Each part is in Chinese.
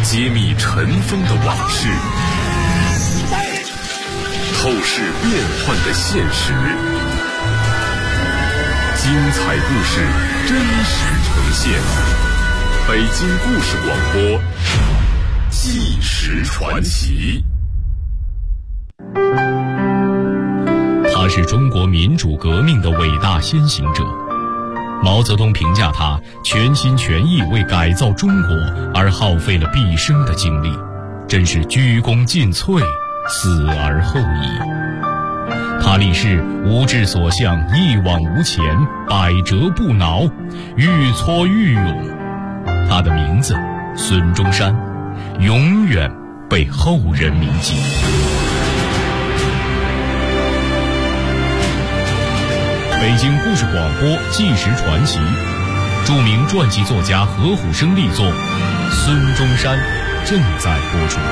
揭秘尘封的往事，透视变幻的现实。精彩故事真实呈现，北京故事广播纪实传奇。 他是中国民主革命的伟大先行者。毛泽东评价他全心全意为改造中国而耗费了毕生的精力，真是鞠躬尽瘁，死而后已。他立誓无志所向，一往无前，百折不挠，愈挫愈勇。他的名字孙中山，永远被后人铭记。北京故事广播纪实传奇，著名传记作家何虎生力作《孙中山》正在播出。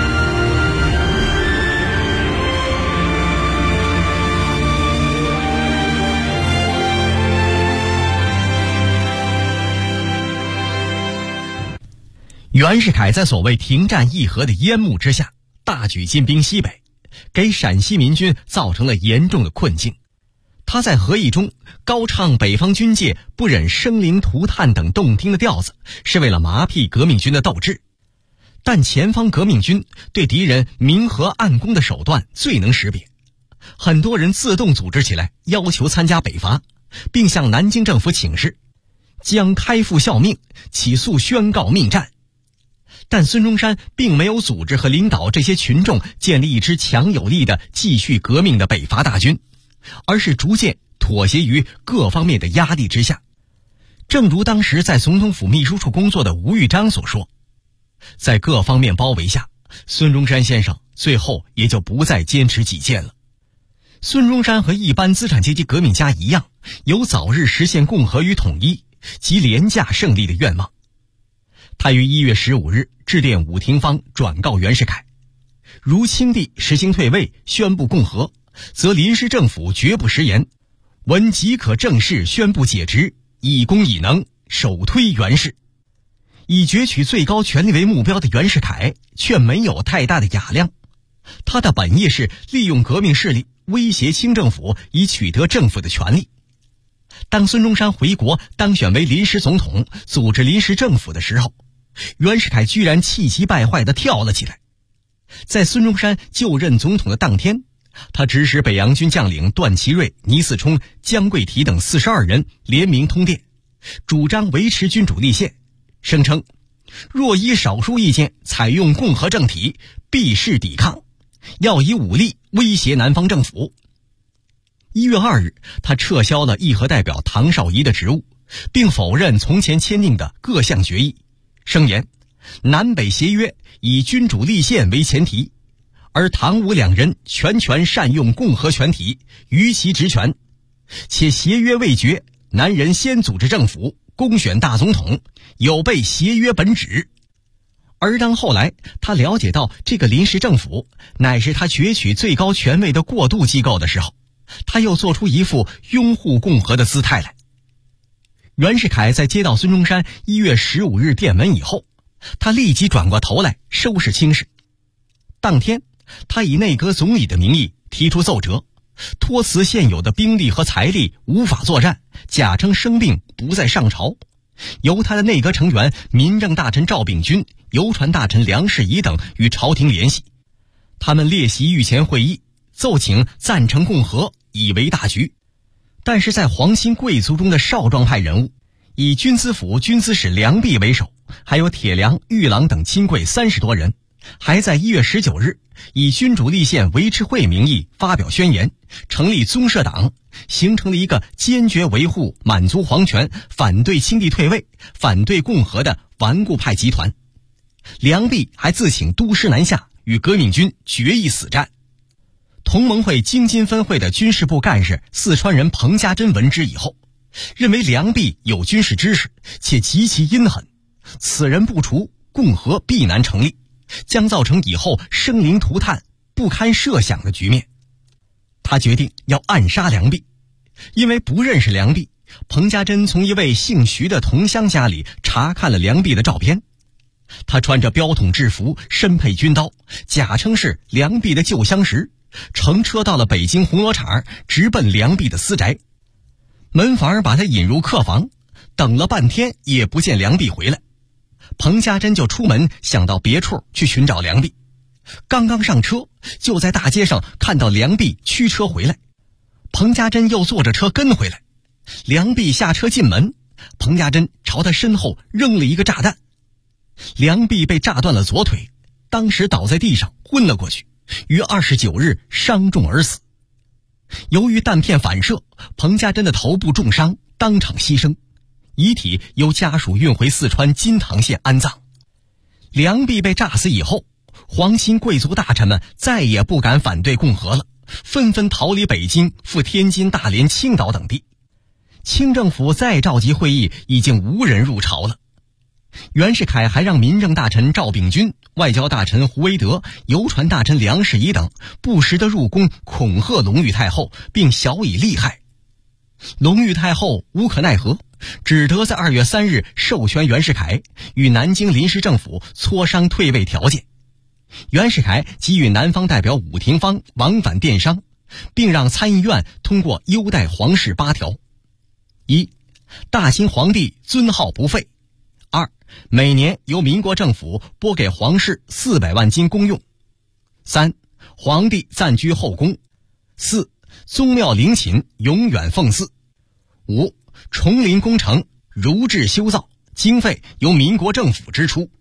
袁世凯在所谓停战议和的烟幕之下，大举进兵西北，给陕西民军造成了严重的困境。他在和议中高唱北方军界不忍生灵涂炭等动听的调子，是为了麻痹革命军的斗志。但前方革命军对敌人明和暗攻的手段最能识别，很多人自动组织起来，要求参加北伐，并向南京政府请示，将开赴效命，起诉宣告命战。但孙中山并没有组织和领导这些群众建立一支强有力的继续革命的北伐大军，而是逐渐妥协于各方面的压力之下。正如当时在总统府秘书处工作的吴玉章所说，在各方面包围下，孙中山先生最后也就不再坚持己见了。孙中山和一般资产阶级革命家一样，有早日实现共和与统一及廉价胜利的愿望。他于1月15日致电伍廷芳，转告袁世凯，如清帝实行退位，宣布共和，则临时政府绝不食言，闻即可正式宣布解职，以功以能，首推袁氏。以攫取最高权力为目标的袁世凯却没有太大的雅量，他的本意是利用革命势力威胁清政府，以取得政府的权力。当孙中山回国当选为临时总统，组织临时政府的时候，袁世凯居然气急败坏地跳了起来。在孙中山就任总统的当天，他指使北洋军将领段祺瑞、倪嗣冲、江桂缇等42人联名通电，主张维持君主立宪，声称若依少数意见采用共和政体，必是抵抗，要以武力威胁南方政府。1月2日，他撤销了议和代表唐绍仪的职务，并否认从前签订的各项决议，声言南北协约以君主立宪为前提，而唐吴两人全权善用共和权体，于其职权，且协约未决，南人先组织政府，公选大总统，有悖协约本旨。而当后来他了解到这个临时政府乃是他攫取最高权位的过渡机构的时候，他又做出一副拥护共和的姿态来。袁世凯在接到孙中山1月15日电文以后，他立即转过头来收拾清事。当天，他以内阁总理的名义提出奏折，托辞现有的兵力和财力无法作战，假称生病不在上朝，由他的内阁成员民政大臣赵秉钧、邮传大臣梁士仪等与朝廷联系。他们列席御前会议，奏请赞成共和，以为大局。但是在皇亲贵族中的少壮派人物，以军资府军资使梁弼为首，还有铁良、玉郎等亲贵30多人，还在1月19日以君主立宪维持会名义发表宣言，成立宗社党，形成了一个坚决维护满族皇权、反对清帝退位、反对共和的顽固派集团。梁弼还自请督师南下，与革命军决一死战。同盟会京津分会的军事部干事四川人彭家珍闻之以后，认为梁弼有军事知识，且极其阴狠，此人不除，共和必难成立，将造成以后生灵涂炭、不堪设想的局面。他决定要暗杀梁弼。因为不认识梁弼，彭家珍从一位姓徐的同乡家里查看了梁弼的照片。 他穿着标统制服，身佩军刀，假称是梁璧的旧相识，乘车到了北京红螺场，直奔梁璧的私宅。门房把他引入客房，等了半天也不见梁璧回来。彭家珍就出门想到别处去寻找梁璧，刚刚上车，就在大街上看到梁璧驱车回来。彭家珍又坐着车跟回来，梁璧下车进门，彭家珍朝他身后扔了一个炸弹，梁璧被炸断了左腿，当时倒在地上昏了过去，于29日伤重而死。由于弹片反射，彭家珍的头部重伤，当场牺牲，遗体由家属运回四川金堂县安葬。梁璧被炸死以后，皇亲贵族大臣们再也不敢反对共和了，纷纷逃离北京，赴天津、大连、青岛等地。清政府再召集会议，已经无人入朝了。袁世凯还让民政大臣赵秉钧、外交大臣胡惟德、邮传大臣梁士仪等不时地入宫恐吓隆裕太后，并晓以利害。隆裕太后无可奈何，只得在2月3日授权袁世凯与南京临时政府磋商退位条件。袁世凯即与南方代表伍廷芳往返电商，并让参议院通过优待皇室8条： 1. 大清皇帝尊号不废； 2. 每年由民国政府拨给皇室400万金公用； 3. 皇帝暂居后宫； 4. 宗庙陵寝永远奉祀； 5. 崇陵工程如制修造，经费由民国政府支出；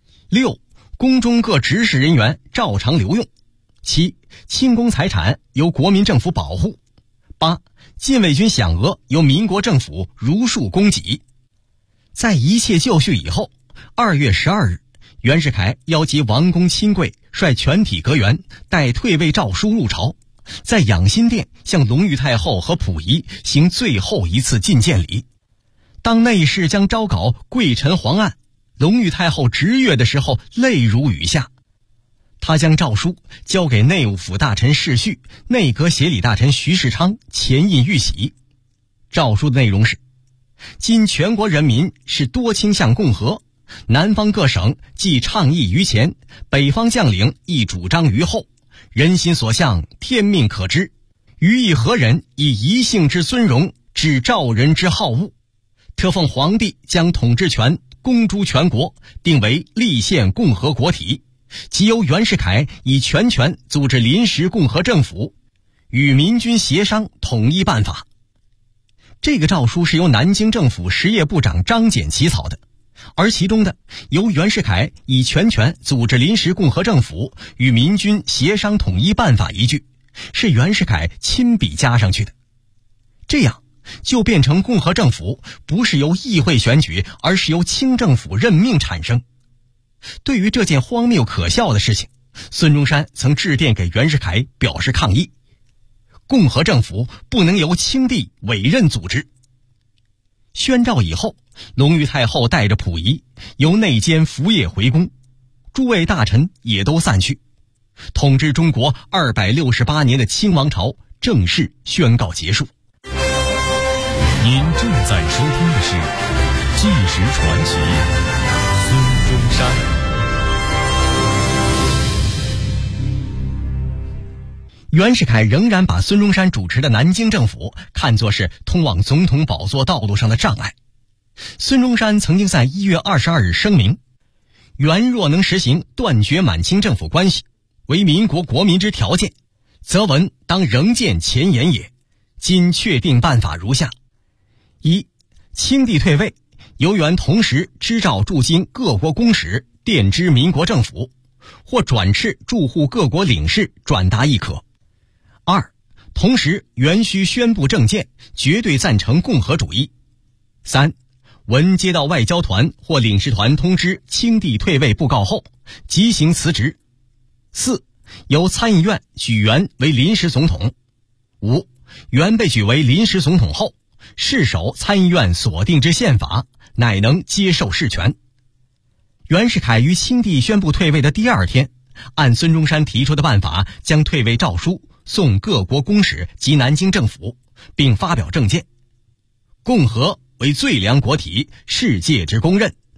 6. 宫中各执事人员照常留用； 7. 清宫财产由国民政府保护； 8. 禁卫军饷额由民国政府如数供给。在一切就绪以后，2月12日，袁世凯邀集王公亲贵，率全体阁员带退位诏书入朝，在养心殿向隆裕太后和溥仪行最后一次觐见礼。当内侍将诏稿跪陈皇案，隆裕太后直阅的时候，泪如雨下。他将诏书交给内务府大臣士旭、内阁协理大臣徐世昌前印御玺。诏书的内容是：今全国人民是多倾向共和，南方各省既倡议于前，北方将领亦主张于后，人心所向，天命可知。于意何人以一姓之尊荣，指赵人之好恶？特奉皇帝将统治权公诸全国，定为立宪共和国体，即由袁世凯以全权组织临时共和政府，与民军协商统一办法。这个诏书是由南京政府实业部长张謇起草的，而其中的由袁世凯以全权组织临时共和政府，与民军协商统一办法一句，是袁世凯亲笔加上去的。这样就变成共和政府不是由议会选举，而是由清政府任命产生。对于这件荒谬可笑的事情，孙中山曾致电给袁世凯表示抗议，共和政府不能由清帝委任组织。宣诏以后，隆裕太后带着溥仪由内监服夜回宫，诸位大臣也都散去，统治中国268年的清王朝正式宣告结束。 您正在收听的是《纪实传奇》，孙中山。 袁世凯仍然把孙中山主持的南京政府看作是通往总统宝座道路上的障碍。孙中山曾经在1月22日声明：袁若能实行断绝满清政府关系为民国国民之条件，则文当仍见前言也。今确定办法如下： 1. 清帝退位，由袁同时支召驻京各国公使电知民国政府，或转敕驻沪各国领事转达亦可。 2. 同时袁须宣布政见，绝对赞成共和主义。 3. 文接到外交团或领事团通知清帝退位布告后，即行辞职。 4. 由参议院举袁为临时总统。 5. 袁被举为临时总统后，誓守参议院所定之宪法，乃能接受事权。袁世凯于清帝宣布退位的第2天，按孙中山提出的办法，将退位诏书送各国公使及南京政府，并发表政见：共和为最良国体，世界之公认，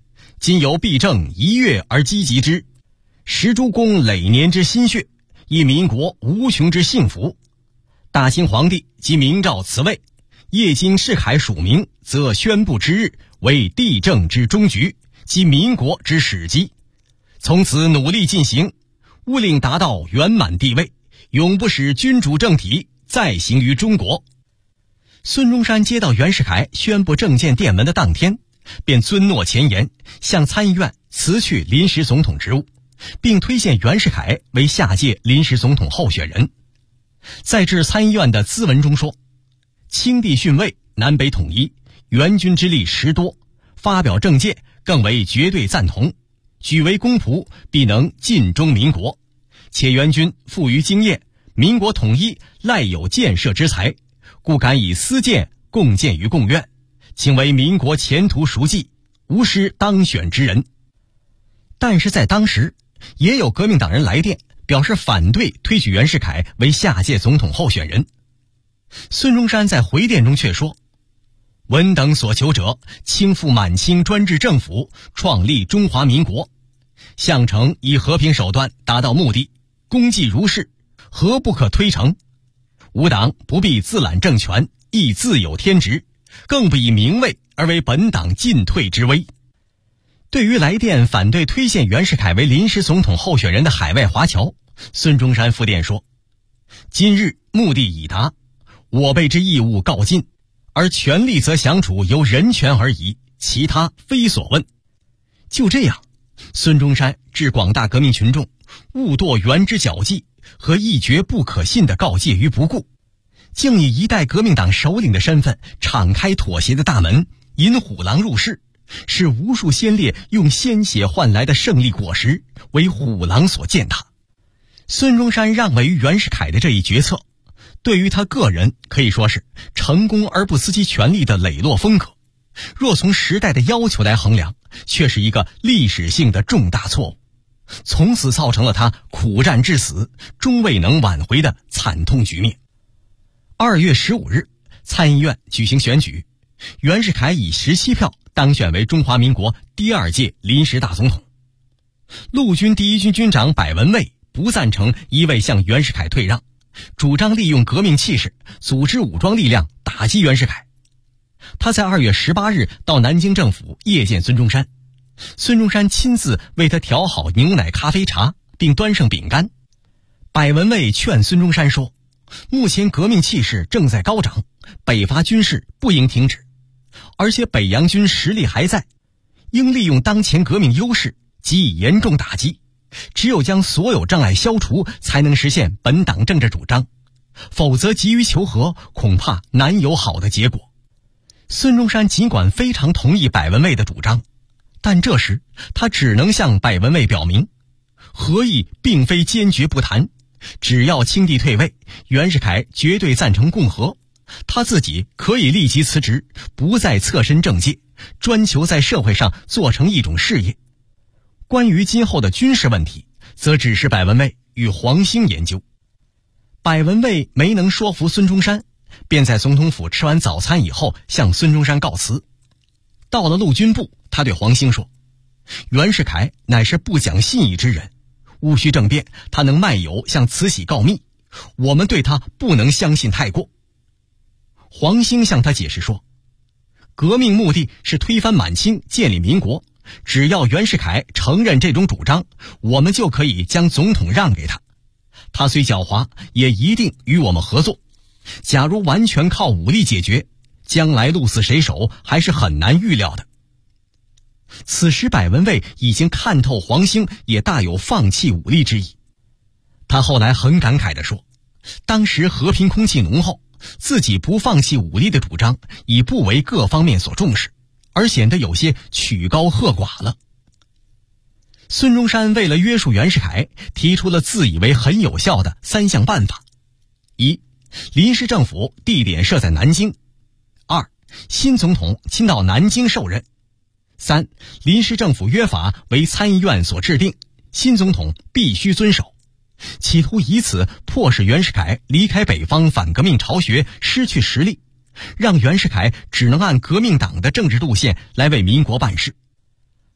今由弊政一跃而积极之，实诸公累年之心血，以民国无穷之幸福。大清皇帝即明诏辞位，业经世凯署名，则宣布之日为帝政之终局，即民国之始基。从此努力进行，务令达到圆满地位，永不使君主政体再行于中国。孙中山接到袁世凯宣布政见电文的当天，便遵诺前言，向参议院辞去临时总统职务，并推荐袁世凯为下届临时总统候选人。在致参议院的咨文中说，清帝逊位，南北统一，援军之力实多，发表政见更为绝对赞同，举为公仆，必能尽忠民国。且援军富于经验，民国统一赖有建设之才，故敢以私见共建于共院，请为民国前途熟记，无失当选之人。但是在当时，也有革命党人来电表示反对推举袁世凯为下届总统候选人。孙中山在回电中却说，文等所求者，倾覆满清专制政府，创立中华民国，项城以和平手段达到目的，功绩如是，何不可推成？吾党不必自揽政权，亦自有天职，更不以名位而为本党进退之危。对于来电反对推荐袁世凯为临时总统候选人的海外华侨，孙中山复电说，今日目的已达，我辈之义务告尽，而权力则享处由人权而已，其他非所问。就这样，孙中山致广大革命群众勿堕袁之脚迹和一绝不可信的告诫于不顾，竟以一代革命党首领的身份敞开妥协的大门，引虎狼入室，使无数先烈用鲜血换来的胜利果实为虎狼所践踏。孙中山让位于袁世凯的这一决策，对于他个人可以说是成功而不思其权力的磊落风格，若从时代的要求来衡量，却是一个历史性的重大错误，从此造成了他苦战至死终未能挽回的惨痛局面。2月15日，参议院举行选举，袁世凯以17票当选为中华民国第2届临时大总统。陆军第1军军长柏文蔚不赞成一味向袁世凯退让，主张利用革命气势组织武装力量打击袁世凯。他在2月18日到南京政府谒见孙中山，孙中山亲自为他调好牛奶咖啡茶，并端上饼干。柏文蔚劝孙中山说，目前革命气势正在高涨，北伐军事不应停止，而且北洋军实力还在，应利用当前革命优势给予严重打击，只有将所有障碍消除，才能实现本党政治主张，否则急于求和，恐怕难有好的结果。孙中山尽管非常同意柏文蔚的主张，但这时他只能向柏文蔚表明，和议并非坚决不谈，只要清帝退位，袁世凯绝对赞成共和，他自己可以立即辞职，不再侧身政界，专求在社会上做成一种事业。关于今后的军事问题，则指示柏文蔚与黄兴研究。柏文蔚没能说服孙中山，便在总统府吃完早餐以后向孙中山告辞。到了陆军部，他对黄兴说，袁世凯乃是不讲信义之人，戊戌政变他能卖友向慈禧告密，我们对他不能相信太过。黄兴向他解释说，革命目的是推翻满清，建立民国，只要袁世凯承认这种主张，我们就可以将总统让给他，他虽狡猾，也一定与我们合作。假如完全靠武力解决，将来鹿死谁手还是很难预料的。此时柏文蔚已经看透黄兴也大有放弃武力之意。他后来很感慨地说，当时和平空气浓厚，自己不放弃武力的主张已不为各方面所重视，而显得有些曲高和寡了。孙中山为了约束袁世凯，提出了自以为很有效的3项办法：一、临时政府地点设在南京；二、新总统亲到南京受任；三、临时政府约法为参议院所制定，新总统必须遵守，企图以此迫使袁世凯离开北方反革命巢穴，失去实力，让袁世凯只能按革命党的政治路线来为民国办事。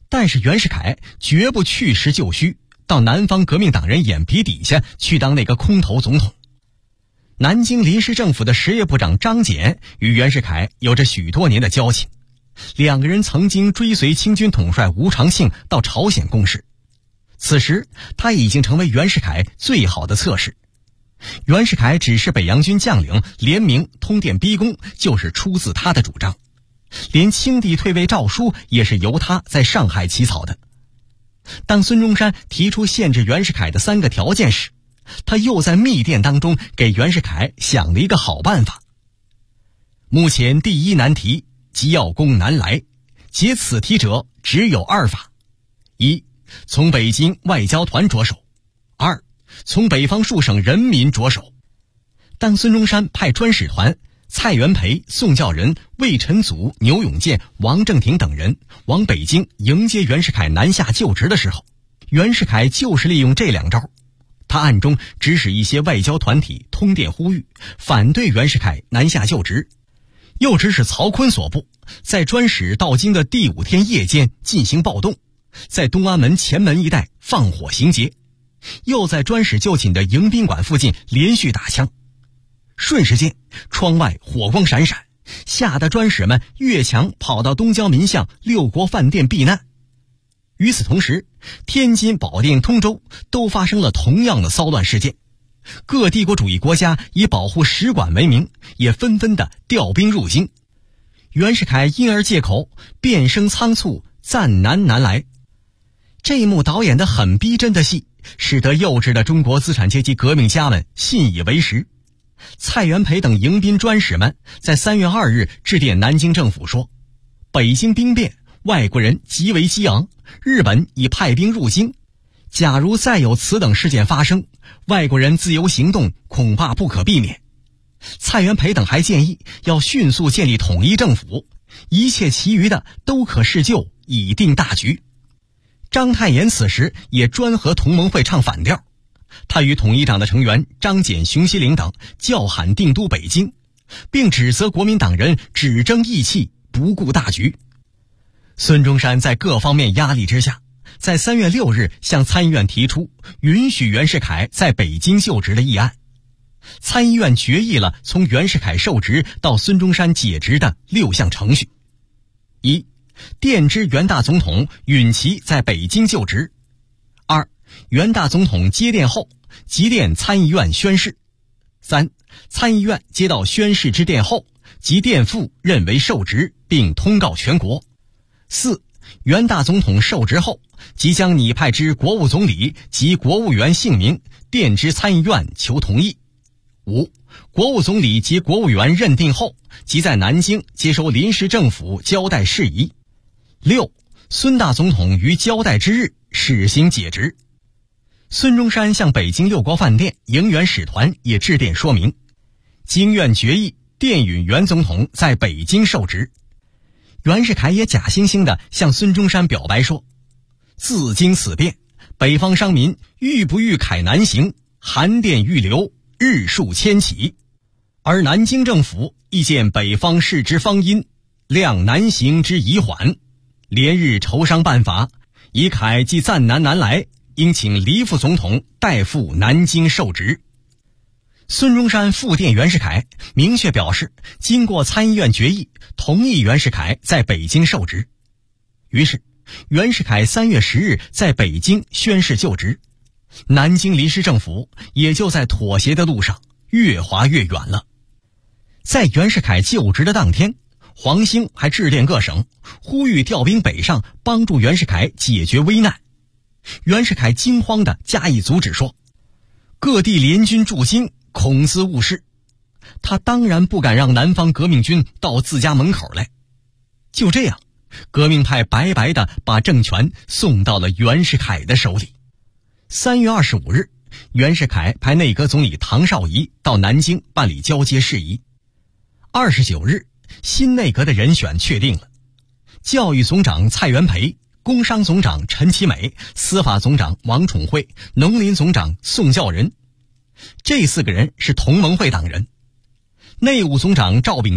但是袁世凯绝不去实就虚，到南方革命党人眼皮底下去当那个空头总统。南京临时政府的实业部长张謇与袁世凯有着许多年的交情，两个人曾经追随清军统帅吴长庆到朝鲜共事。此时他已经成为袁世凯最好的侧室。袁世凯指示北洋军将领联名通电逼宫，就是出自他的主张，连清帝退位诏书也是由他在上海起草的。当孙中山提出限制袁世凯的3个条件时，他又在密电当中给袁世凯想了一个好办法。目前第一难题即要攻南来，解此题者只有2法：一，从北京外交团着手；二，从北方数省人民着手。当孙中山派专使团蔡元培、宋教仁、魏晨祖、牛永健、王正廷等人往北京迎接袁世凯南下就职的时候，袁世凯就是利用这2招。他暗中指使一些外交团体通电呼吁，反对袁世凯南下就职，又指使曹锟所部在专使到京的第5天夜间进行暴动，在东安门前门一带放火行劫，又在专使就寝的迎宾馆附近连续打枪。瞬时间，窗外火光闪闪，吓得专使们越墙跑到东交民巷6国饭店避难。与此同时，天津、保定、通州都发生了同样的骚乱事件，各帝国主义国家以保护使馆为名，也纷纷的调兵入京。袁世凯因而借口变声仓促，暂南来。这一幕导演的很逼真的戏，使得幼稚的中国资产阶级革命家们信以为实。蔡元培等迎宾专使们在3月2日致电南京政府说，北京兵变，外国人极为激昂，日本已派兵入京，假如再有此等事件发生，外国人自由行动恐怕不可避免。蔡元培等还建议要迅速建立统一政府，一切其余的都可事就，以定大局。章太炎此时也专和同盟会唱反调，他与统一党的成员张謇、熊希龄等叫喊定都北京，并指责国民党人只争义气，不顾大局。孙中山在各方面压力之下，在3月6日向参议院提出允许袁世凯在北京就职的议案。参议院决议了从袁世凯受职到孙中山解职的6项程序：一、电知袁大总统允其在北京就职；二、袁大总统接电后即电参议院宣誓；三、参议院接到宣誓之电后即电付认为受职，并通告全国；四、袁大总统受职后即将拟派之国务总理及国务员姓名电知参议院求同意；五、国务总理及国务员认定后即在南京接收临时政府交代事宜；六、孙大总统于交代之日始行解职。孙中山向北京6国饭店迎袁使团也致电说明，经院决议电允袁总统在北京受职。袁世凯也假惺惺地向孙中山表白说，自经此变，北方商民欲不欲凯南行，函电欲流，日数千起，而南京政府亦见北方事之方殷，量南行之宜缓，连日筹商办法，以凯即暂南来，应请黎副总统代赴南京受职。孙中山复电袁世凯，明确表示经过参议院决议，同意袁世凯在北京受职。于是袁世凯3月10日在北京宣誓就职，南京临时政府也就在妥协的路上越滑越远了。在袁世凯就职的当天，黄兴还致电各省，呼吁调兵北上，帮助袁世凯解决危难。袁世凯惊慌地加以阻止说，各地联军驻京，恐滋误事。他当然不敢让南方革命军到自家门口来。就这样，革命派白白地把政权送到了袁世凯的手里。3月25日，袁世凯派内阁总理唐绍仪到南京办理交接事宜。29日，新内阁的人选确定了，教育总长蔡元培，工商总长陈其美，司法总长王宠惠，农林总长宋教仁。这4个人是同盟会党人。内务总长赵秉钧，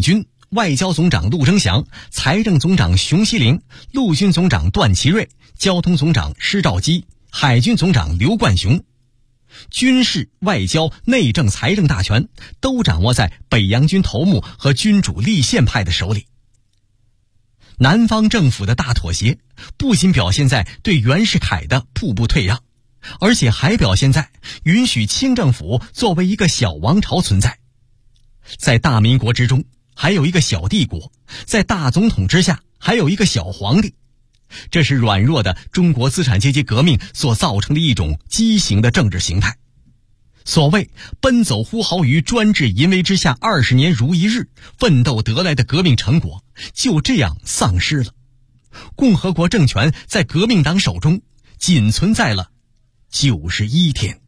外交总长陆征祥、财政总长熊希龄、陆军总长段祺瑞、交通总长施肇基、海军总长刘冠雄。军事、外交、内政、财政大权都掌握在北洋军头目和君主立宪派的手里。南方政府的大妥协不仅表现在对袁世凯的步步退让，而且还表现在允许清政府作为一个小王朝存在。在大民国之中还有一个小帝国，在大总统之下还有一个小皇帝。这是软弱的中国资产阶级革命所造成的一种畸形的政治形态。所谓奔走呼号于专制淫威之下20年如一日，奋斗得来的革命成果就这样丧失了。共和国政权在革命党手中仅存在了91天。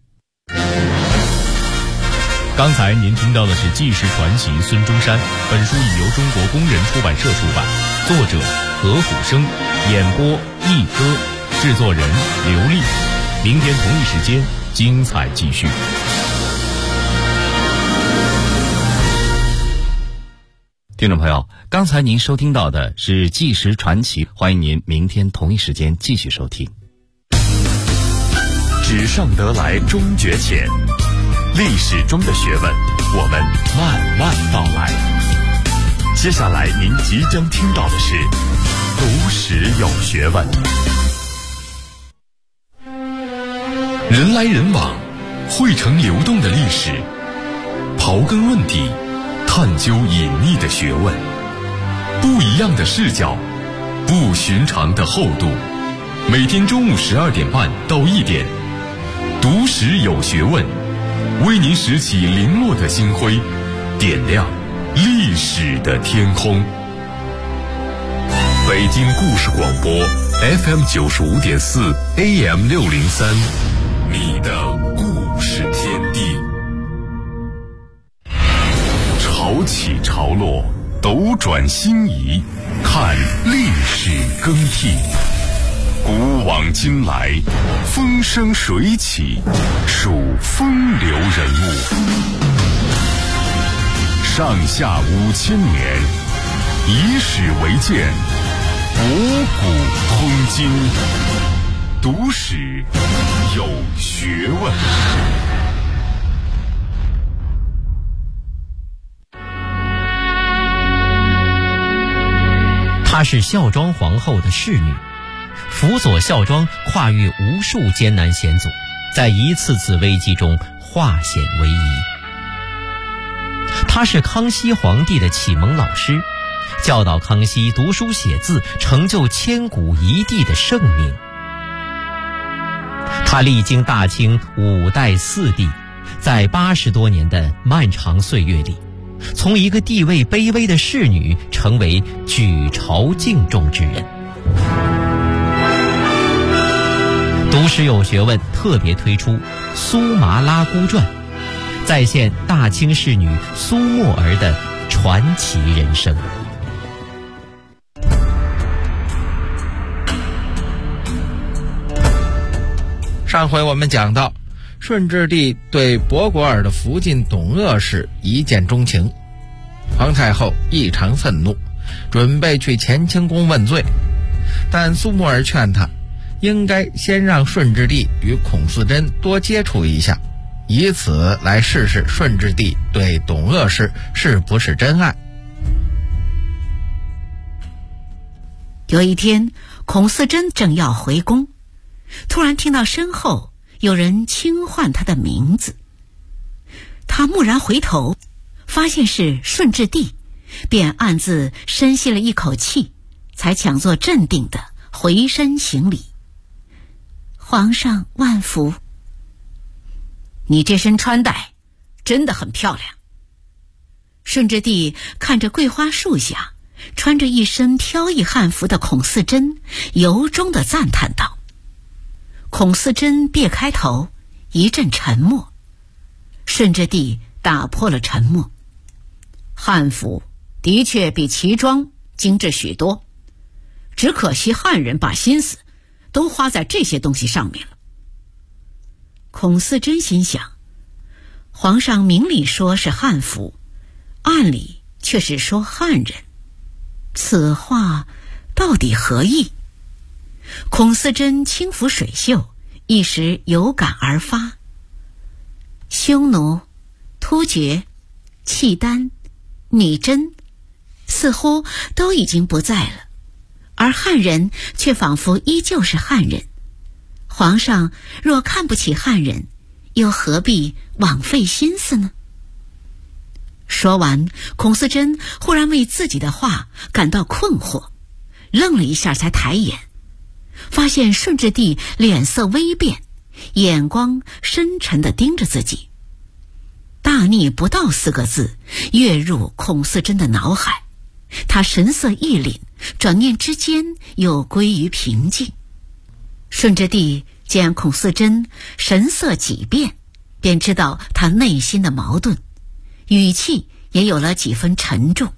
刚才您听到的是纪实传奇孙中山，本书已由中国工人出版社出版，作者何虎生，演播一歌，制作人刘丽。明天同一时间精彩继续。 听众朋友，刚才您收听到的是纪实传奇，欢迎您明天同一时间继续收听。 纸上得来终觉浅，历史中的学问我们慢慢道来。接下来您即将听到的是读史有学问。人来人往，汇成流动的历史，刨根问底，探究隐秘的学问，不一样的视角，不寻常的厚度。每天中午12点半到1点，读史有学问，为您拾起零落的星辉，点亮历史的天空。北京故事广播 FM 95.4 AM 603，你的故事天地。潮起潮落，斗转星移，看历史更替。古往今来，风生水起，数风流人物。上下5000年，以史为鉴，博古通今。读史有学问。 她是孝庄皇后的侍女，辅佐孝庄跨越无数艰难险阻，在一次次危机中化险为夷。她是康熙皇帝的启蒙老师，教导康熙读书写字，成就千古一帝的盛名。她历经大清5代4帝，在80多年的漫长岁月里，从一个地位卑微的侍女成为举朝敬重之人。读史有学问特别推出《苏麻拉姑传》，再现大清侍女苏沫儿的传奇人生。 上回我们讲到，顺治帝对博果尔的福晋董鄂氏一见钟情，皇太后异常愤怒，准备去乾清宫问罪，但苏沫儿劝他应该先让顺治帝与孔嗣珍多接触一下，以此来试试顺治帝对董鄂氏是不是真爱。 有一天，孔嗣珍正要回宫，突然听到身后有人轻唤他的名字。他蓦然回头，发现是顺治帝，便暗自深吸了一口气，才强作镇定地回身行礼。皇上万福。你这身穿戴真的很漂亮。顺治帝看着桂花树下穿着一身飘逸汉服的孔嗣珍，由衷地赞叹道。孔嗣珍别开头，一阵沉默。顺治帝打破了沉默。汉服的确比旗装精致许多，只可惜汉人把心思都花在这些东西上面了。孔嗣珍心想，皇上明里说是汉服，暗里却是说汉人，此话到底何意？孔思珍轻抚水袖，一时有感而发。匈奴、突厥、契丹、女真似乎都已经不在了，而汉人却仿佛依旧是汉人。皇上若看不起汉人，又何必枉费心思呢？说完，孔思珍忽然为自己的话感到困惑，愣了一下才抬眼，发现顺治帝脸色微变，眼光深沉地盯着自己。大逆不道4个字跃入孔思珍的脑海，他神色一凛，转念之间又归于平静。顺治帝见孔思珍神色几变，便知道他内心的矛盾，语气也有了几分沉重。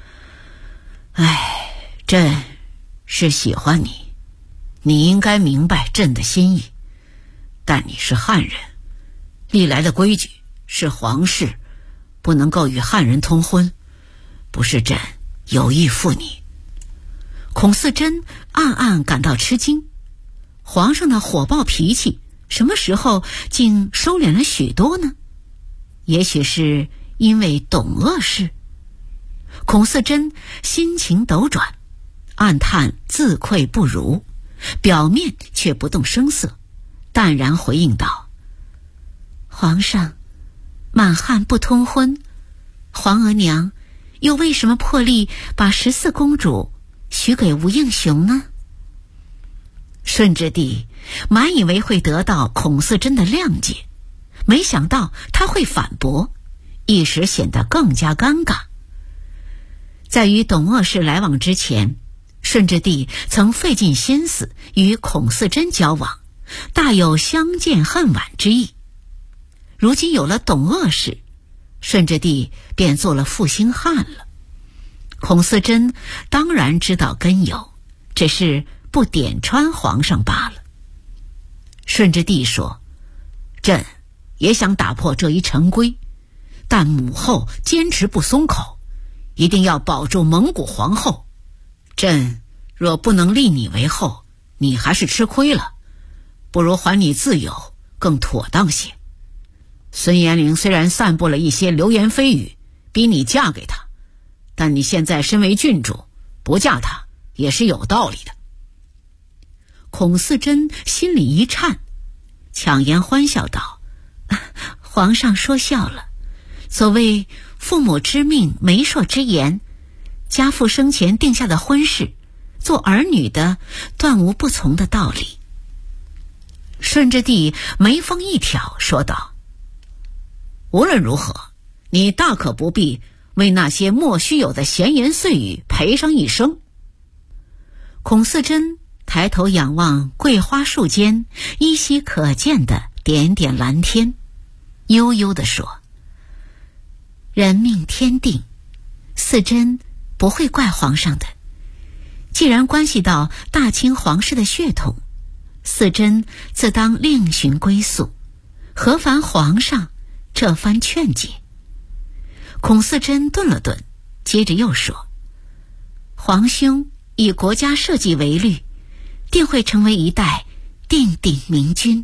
朕是喜欢你，你应该明白朕的心意，但你是汉人，历来的规矩是皇室不能够与汉人通婚，不是朕有意负你。孔思珍暗暗感到吃惊，皇上的火爆脾气什么时候竟收敛了许多呢？也许是因为董鄂氏。孔思珍心情斗转，暗叹自愧不如，表面却不动声色，淡然回应道：皇上，满汉不通婚，皇额娘又为什么破例把14公主许给吴应熊呢？顺治帝满以为会得到孔思珍的谅解，没想到他会反驳，一时显得更加尴尬。在与董鄂氏来往之前，顺治帝曾费尽心思与孔思珍交往，大有相见恨晚之意。如今有了董鄂氏，顺治帝便做了负心汉了。孔思珍当然知道根由，只是不点穿皇上罢了。顺治帝说：朕也想打破这一陈规，但母后坚持不松口，一定要保住蒙古皇后。朕若不能立你为后，你还是吃亏了，不如还你自由更妥当些。孙延龄虽然散布了一些流言蜚语，逼你嫁给他，但你现在身为郡主，不嫁他也是有道理的。孔思珍心里一颤，强颜欢笑道：皇上说笑了，所谓父母之命媒妁之言，家父生前定下的婚事，做儿女的断无不从的道理。顺治帝眉峰一挑，说道：无论如何，你大可不必为那些莫须有的闲言碎语赔上一生。孔思珍抬头仰望桂花树间依稀可见的点点蓝天，悠悠地说：人命天定，思珍不会怪皇上的。既然关系到大清皇室的血统，思珍自当另寻归宿，何烦皇上这番劝解？孔思珍顿了顿，接着又说：皇兄以国家社稷为虑，定会成为一代定鼎明君。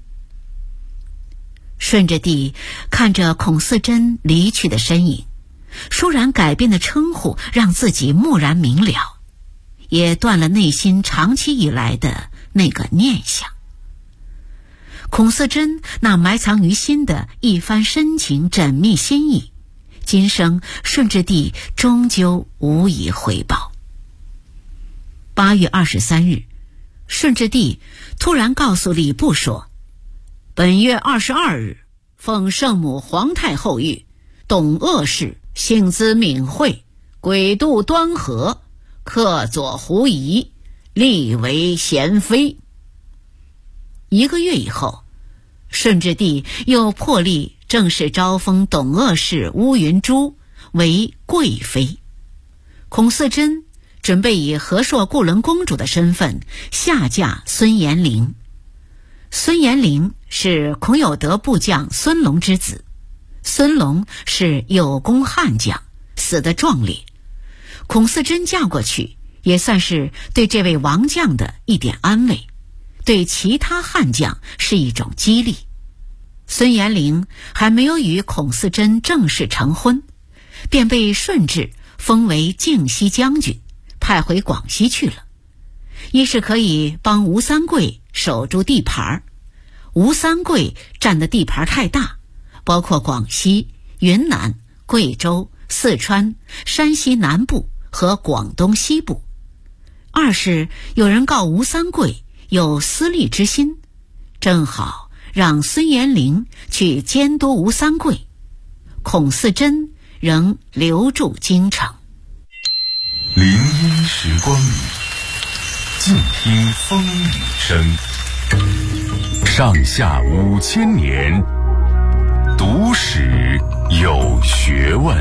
顺治帝看着孔思珍离去的身影，倏然改变的称呼让自己蓦然明了，也断了内心长期以来的那个念想。孔思珍那埋藏于心的一番深情缜密心意，今生顺治帝终究无以回报。8月23日，顺治帝突然告诉礼部说：本月22日，奉圣母皇太后谕，董鄂氏性姿敏慧，轨度端和，客佐狐疑，立为贤妃。1个月以后，顺治帝又破例正式招封董鄂氏乌云珠为贵妃。孔思珍准备以和硕固伦公主的身份下嫁孙延龄。孙延龄是孔有德部将孙龙之子，孙龙是有功悍将， 死得壮烈。孔四珍嫁过去，也算是对这位王将的一点安慰，对其他悍将是一种激励。孙延龄还没有与孔四珍正式成婚，便被顺治封为靖西将军，派回广西去了。一是可以帮吴三桂守住地盘，吴三桂占的地盘太大，包括广西、云南、贵州、四川、山西南部和广东西部。二是有人告吴三桂有私利之心，正好让孙延龄去监督吴三桂，孔四珍仍留驻京城。 林荫时光里，静听风雨声。上下5000年，读史有学问。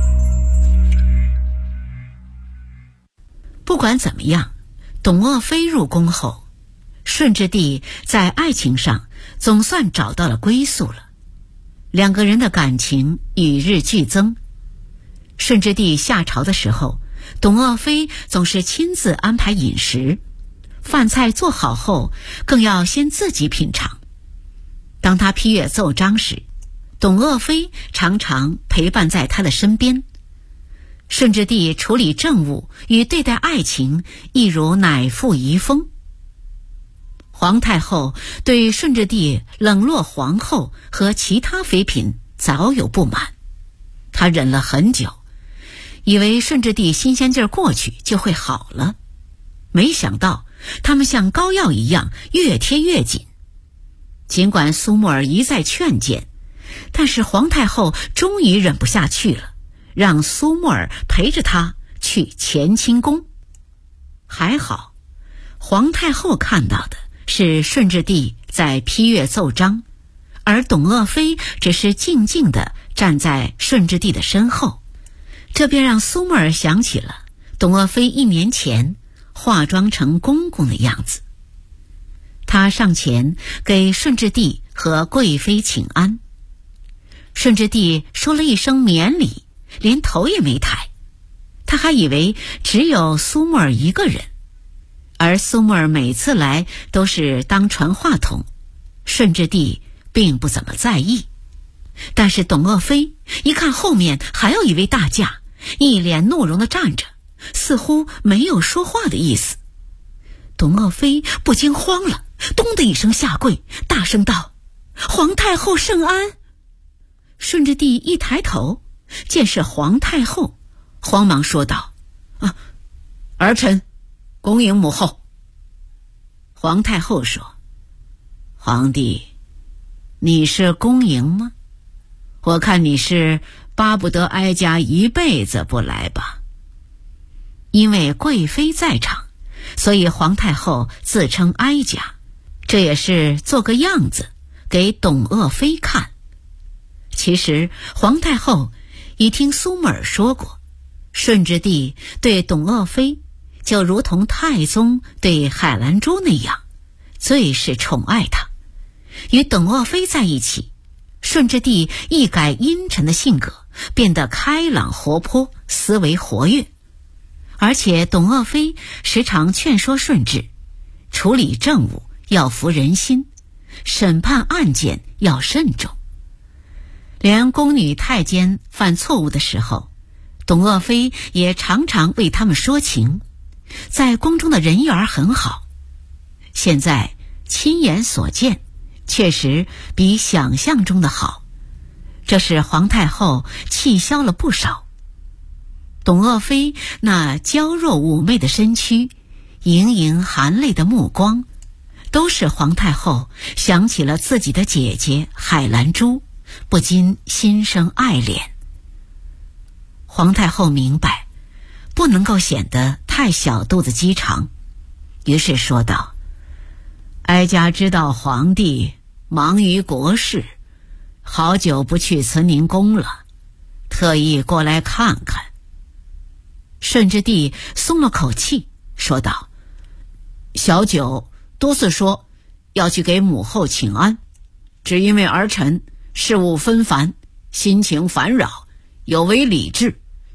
不管怎么样，董鄂妃入宫后，顺治帝在爱情上总算找到了归宿了。两个人的感情与日俱增。顺治帝下朝的时候，董鄂妃总是亲自安排饮食，饭菜做好后更要先自己品尝。当他批阅奏章时，董鄂妃常常陪伴在他的身边。顺治帝处理政务与对待爱情一如乃父遗风。皇太后对顺治帝冷落皇后和其他妃嫔早有不满，她忍了很久，以为顺治帝新鲜劲儿过去就会好了，没想到他们像膏药一样越贴越紧。尽管苏沫儿一再劝谏，但是皇太后终于忍不下去了，让苏沫儿陪着她去乾清宫。还好，皇太后看到的是顺治帝在批阅奏章，而董鄂妃只是静静地站在顺治帝的身后，这便让苏沫儿想起了董鄂妃1年前化妆成公公的样子。她上前给顺治帝和贵妃请安，顺治帝说了一声免礼，连头也没抬。他还以为只有苏沫儿一个人，而苏沫儿每次来都是当传话筒，顺治帝并不怎么在意。但是董鄂妃一看后面还有一位大驾，一脸怒容地站着，似乎没有说话的意思。董鄂妃不禁慌了，咚的一声下跪，大声道：“皇太后圣安！”顺治帝一抬头，见是皇太后，慌忙说道：“儿臣恭迎母后。”皇太后说：“皇帝，你是恭迎吗？我看你是巴不得哀家一辈子不来吧。”因为贵妃在场，所以皇太后自称哀家，这也是做个样子给董鄂妃看。其实皇太后已听苏沫儿说过，顺治帝对董鄂妃就如同太宗对海兰珠那样，最是宠爱她。与董鄂妃在一起，顺治帝一改阴沉的性格，变得开朗活泼，思维活跃。而且董鄂妃时常劝说顺治，处理政务要服人心，审判案件要慎重。连宫女太监犯错误的时候，董鄂妃也常常为他们说情，在宫中的人缘很好。现在亲眼所见，确实比想象中的好，这使皇太后气消了不少。董鄂妃那娇弱妩媚的身躯，盈盈含泪的目光，都使皇太后想起了自己的姐姐海兰珠，不禁心生爱怜。皇太后明白，不能够显得太小肚子鸡肠，于是说道：“哀家知道皇帝忙于国事，好久不去慈宁宫了，特意过来看看。”顺治帝松了口气，说道：“小九多次说要去给母后请安，只因为儿臣事务纷繁，心情烦扰，有违礼制，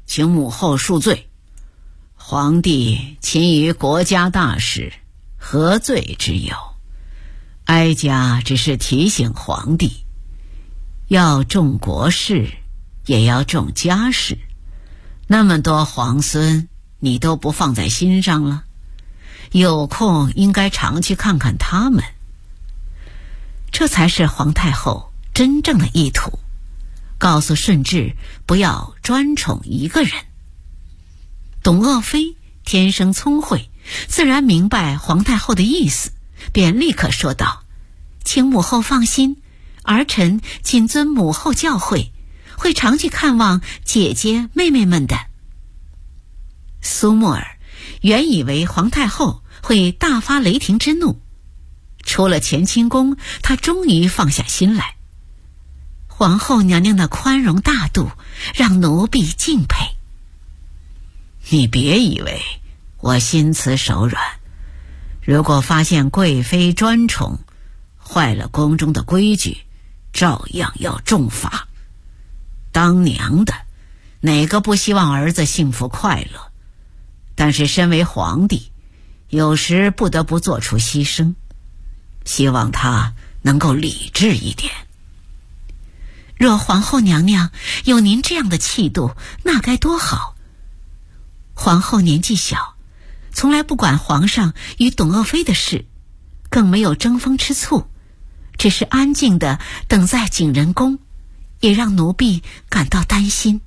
请母后恕罪。皇帝勤于国家大事，何罪之有？哀家只是提醒皇帝，要重国事，也要重家事。那么多皇孙，你都不放在心上了？有空应该常去看看他们。这才是皇太后真正的意图，告诉顺治不要专宠一个人。董鄂妃天生聪慧，自然明白皇太后的意思，便立刻说道：请母后放心，儿臣谨遵母后教诲，会常去看望姐姐妹妹们的。苏沫儿原以为皇太后会大发雷霆之怒，出了乾清宫，她终于放下心来。皇后娘娘的宽容大度让奴婢敬佩。你别以为我心慈手软，如果发现贵妃专宠，坏了宫中的规矩，照样要重罚。当娘的哪个不希望儿子幸福快乐？但是身为皇帝，有时不得不做出牺牲，希望他能够理智一点。若皇后娘娘有您这样的气度，那该多好。皇后年纪小，从来不管皇上与董鄂妃的事，更没有争风吃醋，只是安静地等在景仁宫，也让奴婢感到担心。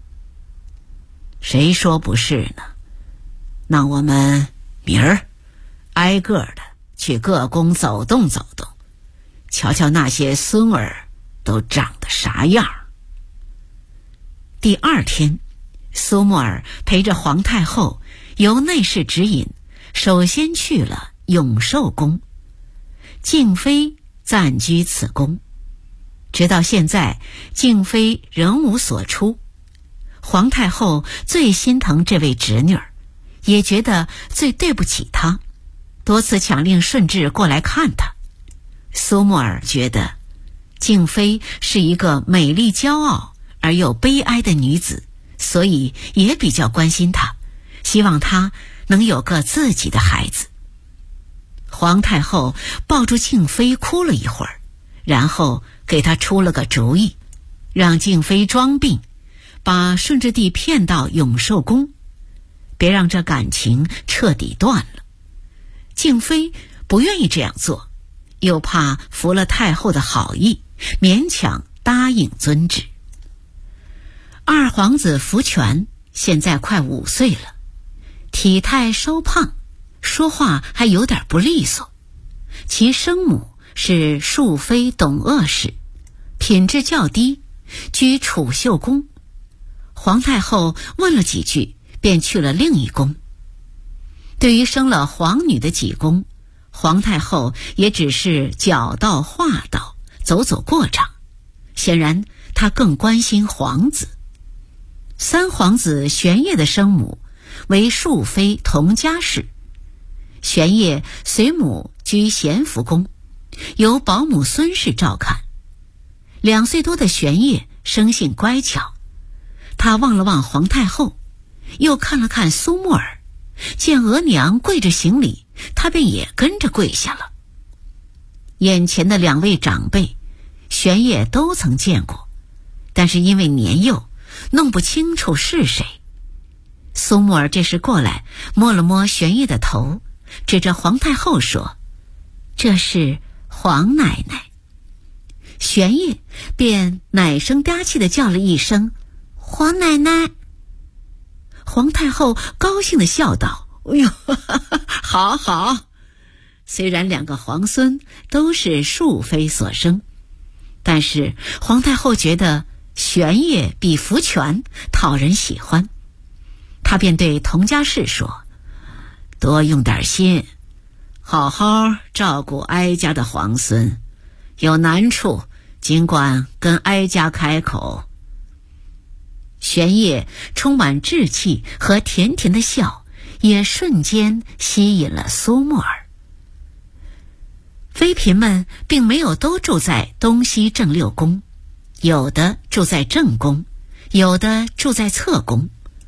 谁说不是呢？那我们明儿挨个的去各宫走动走动，瞧瞧那些孙儿都长得啥样。第二天，苏沫儿陪着皇太后由内侍指引，首先去了永寿宫。静妃暂居此宫，直到现在，静妃仍无所出。皇太后最心疼这位侄女儿，也觉得最对不起她，多次强令顺治过来看她。苏沫儿觉得静妃是一个美丽骄傲而又悲哀的女子，所以也比较关心她，希望她能有个自己的孩子。皇太后抱住静妃哭了一会儿，然后给她出了个主意，让静妃装病，把顺治帝骗到永寿宫，别让这感情彻底断了。静妃不愿意这样做，又怕服了太后的好意，勉强答应遵旨。二皇子福全现在快5岁了，体态收胖，说话还有点不利索。其生母是庶妃董鄂氏，品质较低，居储秀宫。皇太后问了几句，便去了另一宫。对于生了皇女的几宫，皇太后也只是脚到话到，走走过场。显然她更关心皇子。三皇子玄烨的生母为庶妃佟佳氏，玄烨随母居咸福宫，由保姆孙氏照看。2岁多的玄烨生性乖巧，他望了望皇太后，又看了看苏沫儿，见额娘跪着行礼，他便也跟着跪下了。眼前的2位长辈，玄烨都曾见过，但是因为年幼，弄不清楚是谁。苏沫儿这时过来摸了摸玄烨的头，指着皇太后说：这是皇奶奶。玄烨便奶声嗲气地叫了一声皇奶奶。皇太后高兴地笑道：哎呦，好好。虽然2个皇孙都是庶妃所生，但是皇太后觉得玄烨比福全讨人喜欢，她便对佟佳氏说：多用点心，好好照顾哀家的皇孙，有难处尽管跟哀家开口。玄烨充满稚气和甜甜的笑，也瞬间吸引了苏沫儿。妃嫔们并没有都住在东西正6宫，有的住在正宫，有的住在侧宫，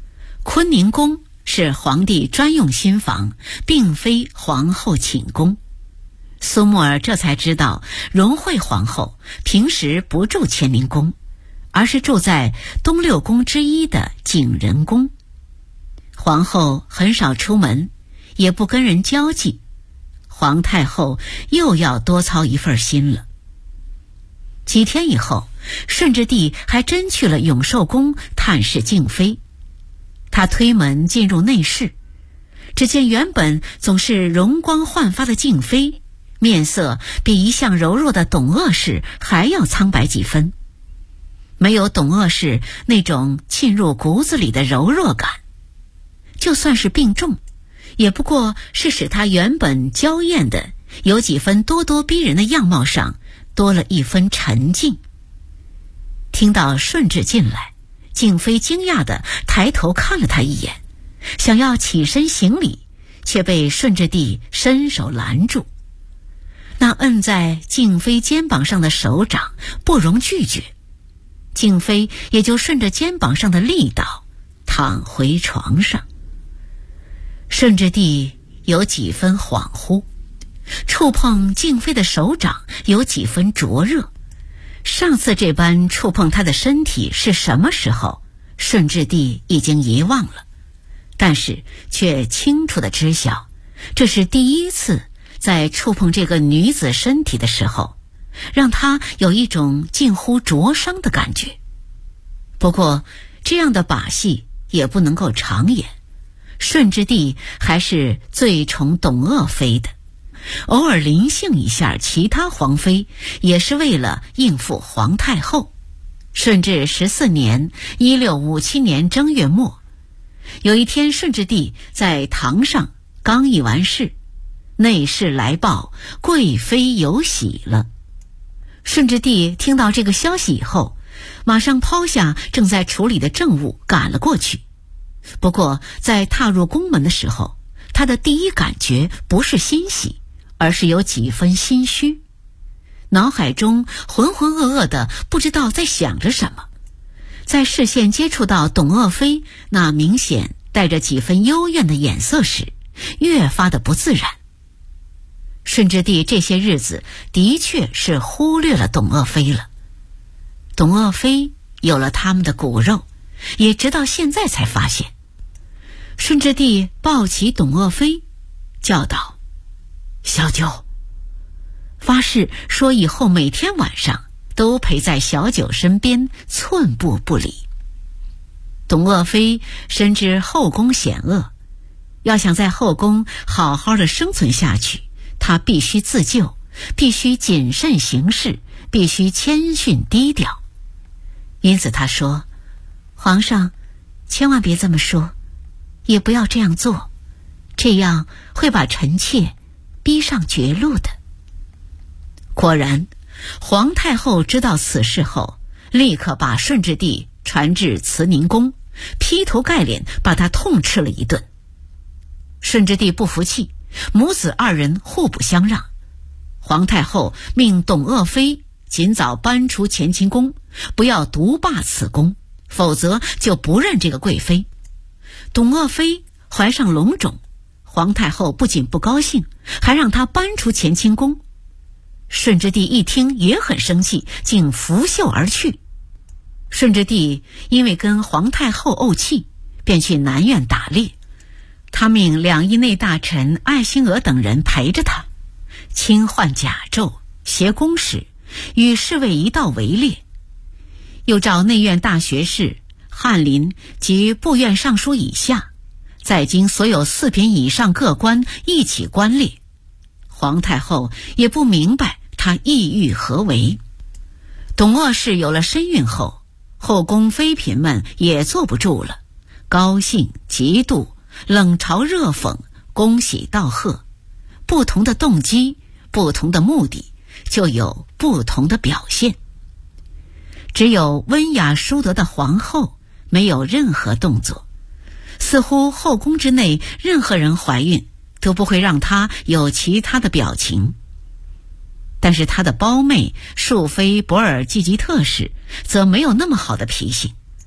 坤宁宫是皇帝专用新房，并非皇后寝宫。苏沫儿这才知道，荣惠皇后平时不住乾宁宫，而是住在东六宫之一的景仁宫。皇后很少出门，也不跟人交际，皇太后又要多操一份心了。几天以后，顺治帝还真去了永寿宫探视静妃。他推门进入内室，只见原本总是容光焕发的静妃，面色比一向柔弱的董鄂氏还要苍白几分，没有董鄂氏那种沁入骨子里的柔弱感。就算是病重，也不过是使她原本娇艳的有几分咄咄逼人的样貌上多了一分沉静。听到顺治进来，静妃惊讶地抬头看了他一眼，想要起身行礼，却被顺治帝伸手拦住。那摁在静妃肩膀上的手掌不容拒绝，静妃也就顺着肩膀上的力道躺回床上。顺治帝有几分恍惚，触碰静妃的手掌有几分灼热。上次这般触碰她的身体是什么时候，顺治帝已经遗忘了，但是却清楚地知晓，这是第一次在触碰这个女子身体的时候，让他有一种近乎灼伤的感觉。不过这样的把戏也不能够长演，顺治帝还是最宠董鄂妃的，偶尔临幸一下其他皇妃，也是为了应付皇太后。顺治14年1657年正月末，有一天顺治帝在堂上刚议完事，内侍来报贵妃有喜了。顺治帝听到这个消息以后，马上抛下正在处理的政务赶了过去。不过在踏入宫门的时候，他的第一感觉不是欣喜，而是有几分心虚，脑海中浑浑噩噩的，不知道在想着什么。在视线接触到董鄂妃那明显带着几分幽怨的眼色时，越发的不自然。顺治帝这些日子的确是忽略了董鄂妃了。董鄂妃有了他们的骨肉，也直到现在才发现。顺治帝抱起董鄂妃，叫道：“小九。”发誓说以后每天晚上都陪在小九身边，寸步不离。董鄂妃深知后宫险恶，要想在后宫好好的生存下去，她必须自救，必须谨慎行事，必须谦逊低调。因此他说：“皇上，千万别这么说，也不要这样做，这样会把臣妾逼上绝路的。”果然，皇太后知道此事后，立刻把顺治帝传至慈宁宫，劈头盖脸把他痛斥了一顿。顺治帝不服气，母子二人互不相让。皇太后命董鄂妃尽早搬出乾清宫，不要独霸此宫，否则就不认这个贵妃。董鄂妃怀上龙种，皇太后不仅不高兴，还让她搬出乾清宫。顺治帝一听也很生气，竟拂袖而去。顺治帝因为跟皇太后怄气，便去南苑打猎。他命两翼内大臣艾辛娥等人陪着他，轻换甲胄，携弓矢，与侍卫一道围猎。又召内院大学士、翰林及部院尚书以下，在京所有4品以上各官一起观猎。皇太后也不明白他意欲何为。董鄂氏有了身孕后，后宫妃嫔们也坐不住了，高兴、嫉妒、冷嘲热讽、恭喜道贺，不同的动机，不同的目的，就有不同的表现。只有温雅淑德的皇后没有任何动作，似乎后宫之内任何人怀孕都不会让她有其他的表情。但是她的胞妹庶妃博尔济吉特氏则没有那么好的脾性，